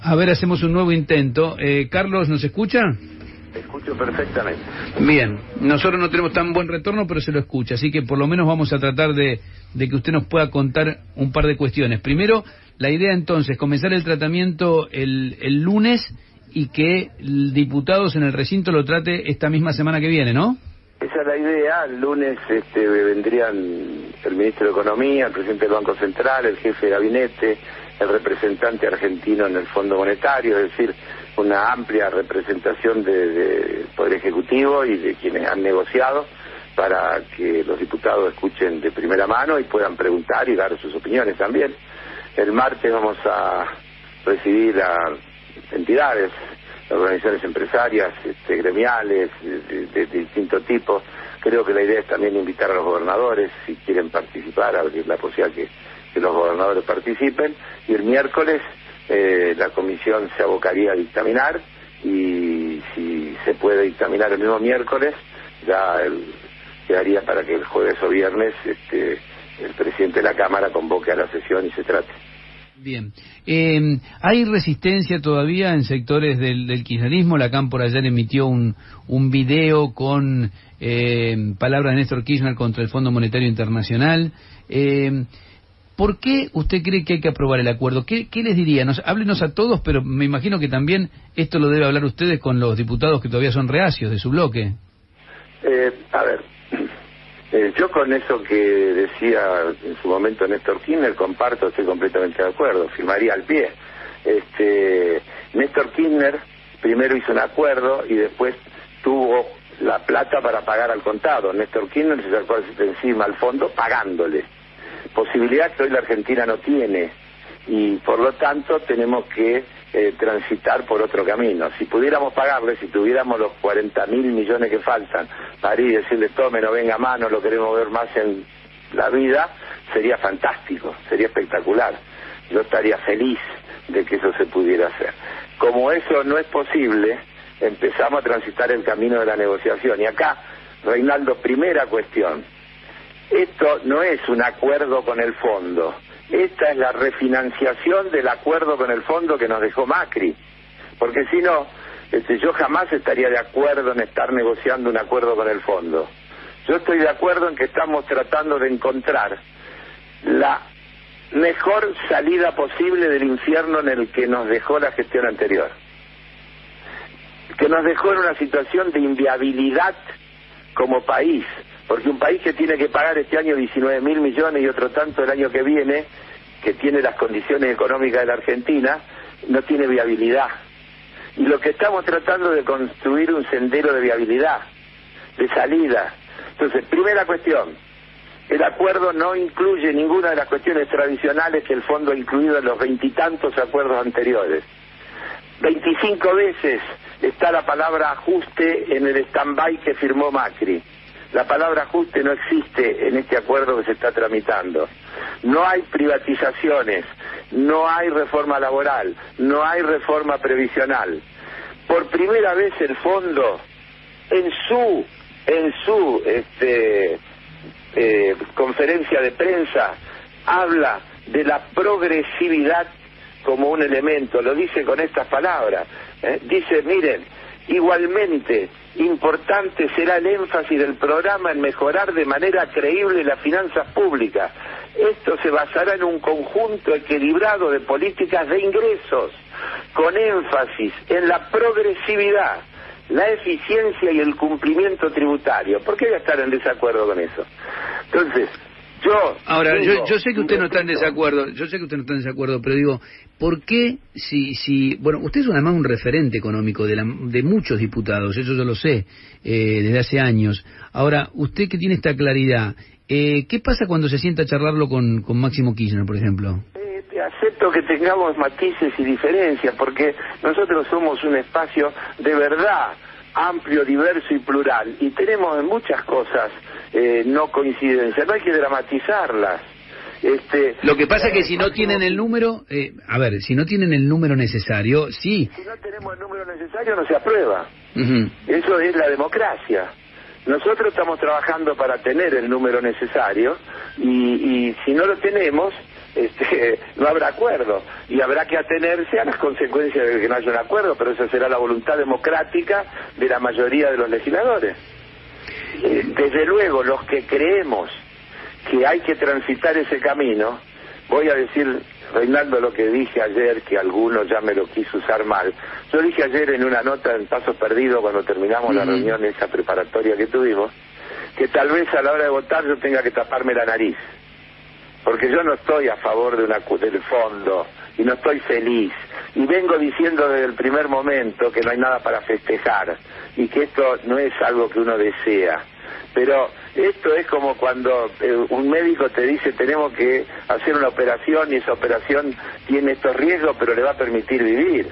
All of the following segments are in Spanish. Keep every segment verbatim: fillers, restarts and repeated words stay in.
A ver, hacemos un nuevo intento. Eh, Carlos, ¿nos escucha? Te escucho perfectamente. Bien, nosotros no tenemos tan buen retorno, pero se lo escucha, así que por lo menos vamos a tratar de, de que usted nos pueda contar un par de cuestiones. Primero, la idea entonces, comenzar el tratamiento el, el lunes y que el diputados en el recinto lo trate esta misma semana que viene, ¿no? Esa es la idea. El lunes este, vendrían el ministro de Economía, el presidente del Banco Central, el jefe de gabinete, el representante argentino en el Fondo Monetario, es decir, una amplia representación del de Poder Ejecutivo y de quienes han negociado para que los diputados escuchen de primera mano y puedan preguntar y dar sus opiniones también. El martes vamos a recibir a entidades, organizaciones empresarias, este, gremiales, de, de, de distintos tipos. Creo que la idea es también invitar a los gobernadores, si quieren participar, abrir la posibilidad que, que los gobernadores participen. Y el miércoles eh, la comisión se abocaría a dictaminar, y si se puede dictaminar el mismo miércoles, ya el, quedaría para que el jueves o viernes este, el presidente de la Cámara convoque a la sesión y se trate. Bien. Eh, ¿Hay resistencia todavía en sectores del, del kirchnerismo? La Cámpora ayer emitió un, un video con eh, palabras de Néstor Kirchner contra el Fondo Monetario Internacional. Eh, ¿Por qué usted cree que hay que aprobar el acuerdo? ¿Qué, qué les diría? Nos, háblenos a todos, pero me imagino que también esto lo debe hablar ustedes con los diputados que todavía son reacios de su bloque. Eh, a ver... Eh, yo con eso que decía en su momento Néstor Kirchner comparto, estoy completamente de acuerdo, firmaría al pie. Este, Néstor Kirchner primero hizo un acuerdo y después tuvo la plata para pagar al contado. Néstor Kirchner se sacó encima al fondo pagándole, posibilidad que hoy la Argentina no tiene, y por lo tanto tenemos que eh, transitar por otro camino. Si pudiéramos pagarle, si tuviéramos los cuarenta mil millones que faltan para ir y decirle tome, no venga más, no lo queremos ver más en la vida, sería fantástico, sería espectacular. Yo estaría feliz de que eso se pudiera hacer. Como eso no es posible, empezamos a transitar el camino de la negociación. Y acá, Reinaldo, primera cuestión, esto no es un acuerdo con el fondo. Esta es la refinanciación del acuerdo con el fondo que nos dejó Macri, porque si no, este, yo jamás estaría de acuerdo en estar negociando un acuerdo con el fondo. Yo estoy de acuerdo en que estamos tratando de encontrar la mejor salida posible del infierno en el que nos dejó la gestión anterior, que nos dejó en una situación de inviabilidad como país. Porque un país que tiene que pagar este año diecinueve mil millones y otro tanto el año que viene, que tiene las condiciones económicas de la Argentina, no tiene viabilidad. Y lo que estamos tratando de construir un sendero de viabilidad, de salida. Entonces, primera cuestión, el acuerdo no incluye ninguna de las cuestiones tradicionales que el fondo ha incluido en los veintitantos acuerdos anteriores. Veinticinco veces está la palabra ajuste en el stand-by que firmó Macri. La palabra ajuste no existe en este acuerdo que se está tramitando. No hay privatizaciones, no hay reforma laboral, no hay reforma previsional. Por primera vez el fondo, en su, en su este, eh, conferencia de prensa, habla de la progresividad como un elemento. Lo dice con estas palabras. ¿eh? Dice, miren, igualmente importante será el énfasis del programa en mejorar de manera creíble las finanzas públicas. Esto se basará en un conjunto equilibrado de políticas de ingresos, con énfasis en la progresividad, la eficiencia y el cumplimiento tributario. ¿Por qué voy a estar en desacuerdo con eso? Entonces, yo... Ahora, digo, yo, yo sé que usted no está en desacuerdo, yo sé que usted no está en desacuerdo, pero digo, ¿por qué si, si, bueno, usted es además un referente económico de, la, de muchos diputados, eso yo lo sé, eh, desde hace años. Ahora, usted que tiene esta claridad, eh, ¿qué pasa cuando se sienta a charlarlo con, con Máximo Kirchner, por ejemplo? Eh, acepto que tengamos matices y diferencias, porque nosotros somos un espacio de verdad amplio, diverso y plural, y tenemos muchas cosas eh, no coincidencias, no hay que dramatizarlas. Este, Lo que pasa es que si no tienen el número, eh, a ver, si no tienen el número necesario, sí. Si no tenemos el número necesario no se aprueba. Uh-huh. Eso es la democracia. Nosotros estamos trabajando para tener el número necesario y, y si no lo tenemos, este, no habrá acuerdo y habrá que atenerse a las consecuencias de que no haya un acuerdo, pero esa será la voluntad democrática de la mayoría de los legisladores. Eh, desde luego, los que creemos que hay que transitar ese camino, voy a decir, Reinaldo, lo que dije ayer, que alguno ya me lo quiso usar mal. Yo dije ayer en una nota en Paso Perdido, cuando terminamos uh-huh. la reunión esa preparatoria que tuvimos, que tal vez a la hora de votar yo tenga que taparme la nariz, porque yo no estoy a favor de una, del fondo, y no estoy feliz, y vengo diciendo desde el primer momento que no hay nada para festejar, y que esto no es algo que uno desea. Pero esto es como cuando eh, un médico te dice tenemos que hacer una operación y esa operación tiene estos riesgos pero le va a permitir vivir.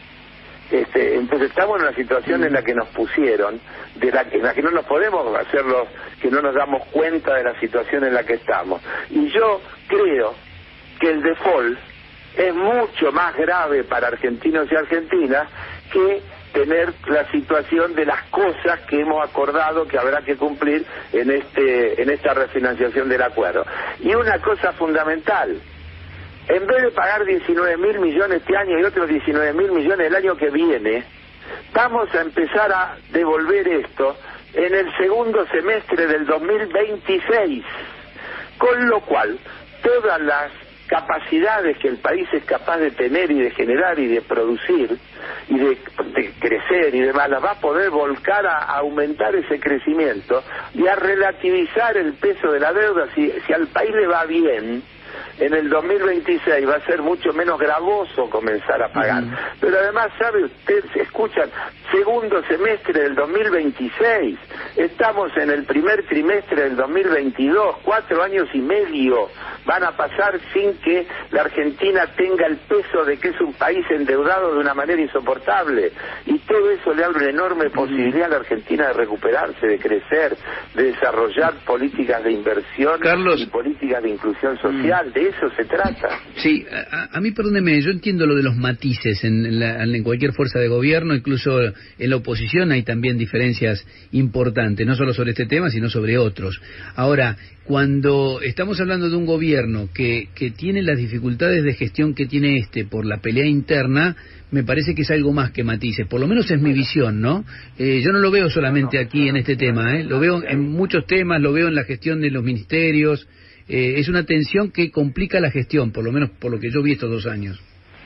Este, entonces estamos en una situación en la que nos pusieron, de la, en la que no nos podemos hacerlo, que no nos damos cuenta de la situación en la que estamos. Y yo creo que el default es mucho más grave para argentinos y argentinas que tener la situación de las cosas que hemos acordado que habrá que cumplir en este en esta refinanciación del acuerdo. Y una cosa fundamental, en vez de pagar diecinueve mil millones este año y otros diecinueve mil millones el año que viene, vamos a empezar a devolver esto en el segundo semestre del dos mil veintiséis, con lo cual todas las capacidades que el país es capaz de tener y de generar y de producir y de, de crecer y demás, las va a poder volcar a, a aumentar ese crecimiento y a relativizar el peso de la deuda. Si, si al país le va bien, en el dos mil veintiséis va a ser mucho menos gravoso comenzar a pagar. Uh-huh. Pero además, ¿sabe usted? Se escuchan, segundo semestre del dos mil veintiséis, estamos en el primer trimestre del dos mil veintidós, cuatro años y medio van a pasar sin que la Argentina tenga el peso de que es un país endeudado de una manera insoportable. Y todo eso le abre una enorme posibilidad a la Argentina de recuperarse, de crecer, de desarrollar políticas de inversión, Carlos, y políticas de inclusión social. De eso se trata. Sí, a, a mí, perdóneme, yo entiendo lo de los matices en, la, en cualquier fuerza de gobierno, incluso en la oposición hay también diferencias importantes, no solo sobre este tema, sino sobre otros. Ahora, cuando estamos hablando de un gobierno que, que tiene las dificultades de gestión que tiene este por la pelea interna, me parece que es algo más que matices, por lo menos es mi visión, ¿no? Eh, yo no lo veo solamente aquí en este tema, ¿eh? Lo veo en muchos temas, lo veo en la gestión de los ministerios. Eh, es una tensión que complica la gestión, por lo menos por lo que yo vi estos dos años.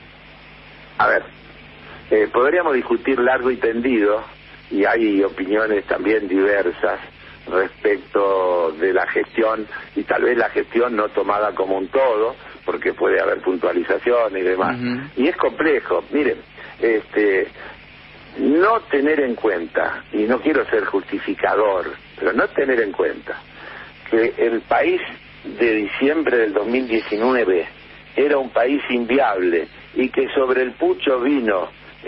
A ver, eh, podríamos discutir largo y tendido, y hay opiniones también diversas respecto de la gestión, y tal vez la gestión no tomada como un todo, porque puede haber puntualización y demás. Uh-huh. Y es complejo. Miren, este, no tener en cuenta, y no quiero ser justificador, pero no tener en cuenta que el país de diciembre del dos mil diecinueve era un país inviable y que sobre el pucho vino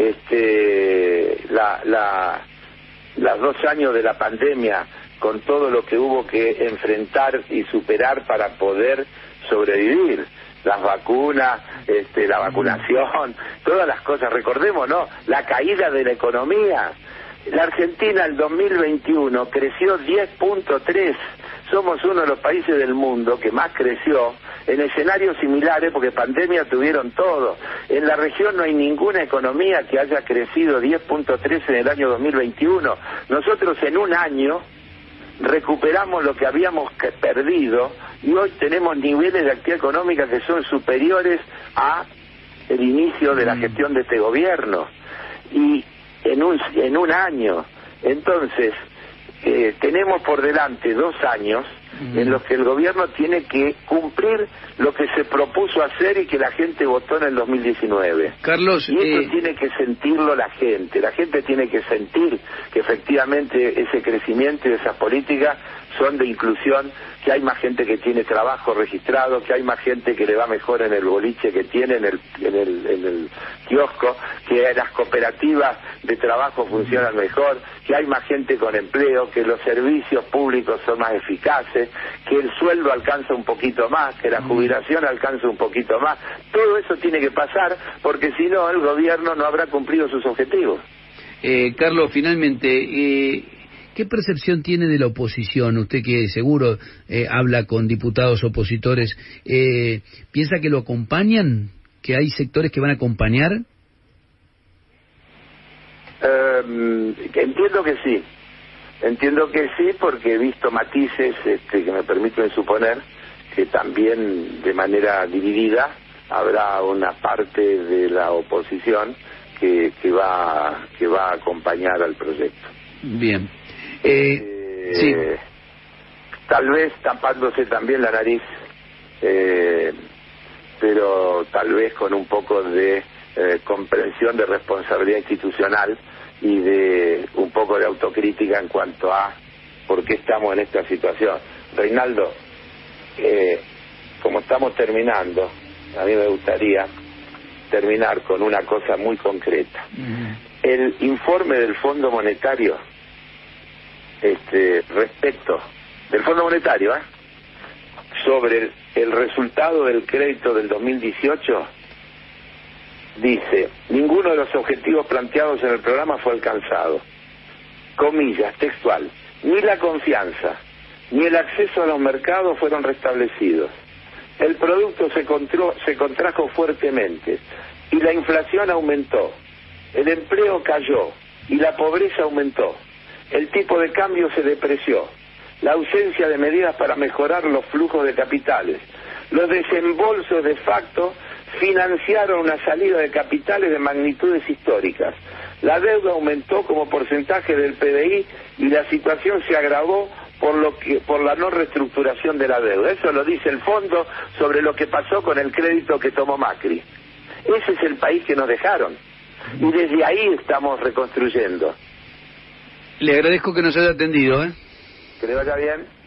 este la la los dos años de la pandemia con todo lo que hubo que enfrentar y superar para poder sobrevivir, las vacunas, este, la vacunación, todas las cosas. Recordemos, ¿no?, la caída de la economía. La Argentina el dos mil veintiuno creció diez punto tres. Somos uno de los países del mundo que más creció en escenarios similares, porque pandemia tuvieron todo. En la región no hay ninguna economía que haya crecido diez punto tres en el año dos mil veintiuno. Nosotros en un año recuperamos lo que habíamos perdido y hoy tenemos niveles de actividad económica que son superiores a el inicio de la gestión de este gobierno. Y en un, en un año. Entonces, eh, tenemos por delante dos años uh-huh. en los que el gobierno tiene que cumplir lo que se propuso hacer y que la gente votó en el dos mil diecinueve. Carlos, y eso eh... tiene que sentirlo la gente. La gente tiene que sentir que efectivamente ese crecimiento y esas políticas son de inclusión, que hay más gente que tiene trabajo registrado, que hay más gente que le va mejor en el boliche que tiene, en el, en el, en el kiosco, que las cooperativas de trabajo funcionan mejor, que hay más gente con empleo, que los servicios públicos son más eficaces, que el sueldo alcanza un poquito más, que la jubilación alcanza un poquito más. Todo eso tiene que pasar, porque si no el gobierno no habrá cumplido sus objetivos. Eh, Carlos, finalmente, eh, ¿qué percepción tiene de la oposición? Usted que seguro eh, habla con diputados opositores, eh, ¿piensa que lo acompañan? ¿Que hay sectores que van a acompañar? Eh, entiendo que sí. Entiendo que sí, porque he visto matices este, que me permiten suponer que también de manera dividida habrá una parte de la oposición que, que va que va a acompañar al proyecto. Bien. Eh, eh, sí. Tal vez tapándose también la nariz, eh, pero tal vez con un poco de eh, comprensión de responsabilidad institucional y de un poco de autocrítica en cuanto a por qué estamos en esta situación. Reinaldo, eh, como estamos terminando, a mí me gustaría terminar con una cosa muy concreta. Uh-huh. El informe del Fondo Monetario, este, respecto del Fondo Monetario, ¿eh? sobre el, el resultado del crédito del dos mil dieciocho, dice, ninguno de los objetivos planteados en el programa fue alcanzado. Comillas, textual, ni la confianza, ni el acceso a los mercados fueron restablecidos. El producto se, contró, se contrajo fuertemente y la inflación aumentó. El empleo cayó y la pobreza aumentó. El tipo de cambio se depreció. La ausencia de medidas para mejorar los flujos de capitales. Los desembolsos de facto financiaron una salida de capitales de magnitudes históricas. La deuda aumentó como porcentaje del P B I y la situación se agravó por lo que por la no reestructuración de la deuda. Eso lo dice el fondo sobre lo que pasó con el crédito que tomó Macri. Ese es el país que nos dejaron y desde ahí estamos reconstruyendo. Le agradezco que nos haya atendido, ¿eh? Que le vaya bien.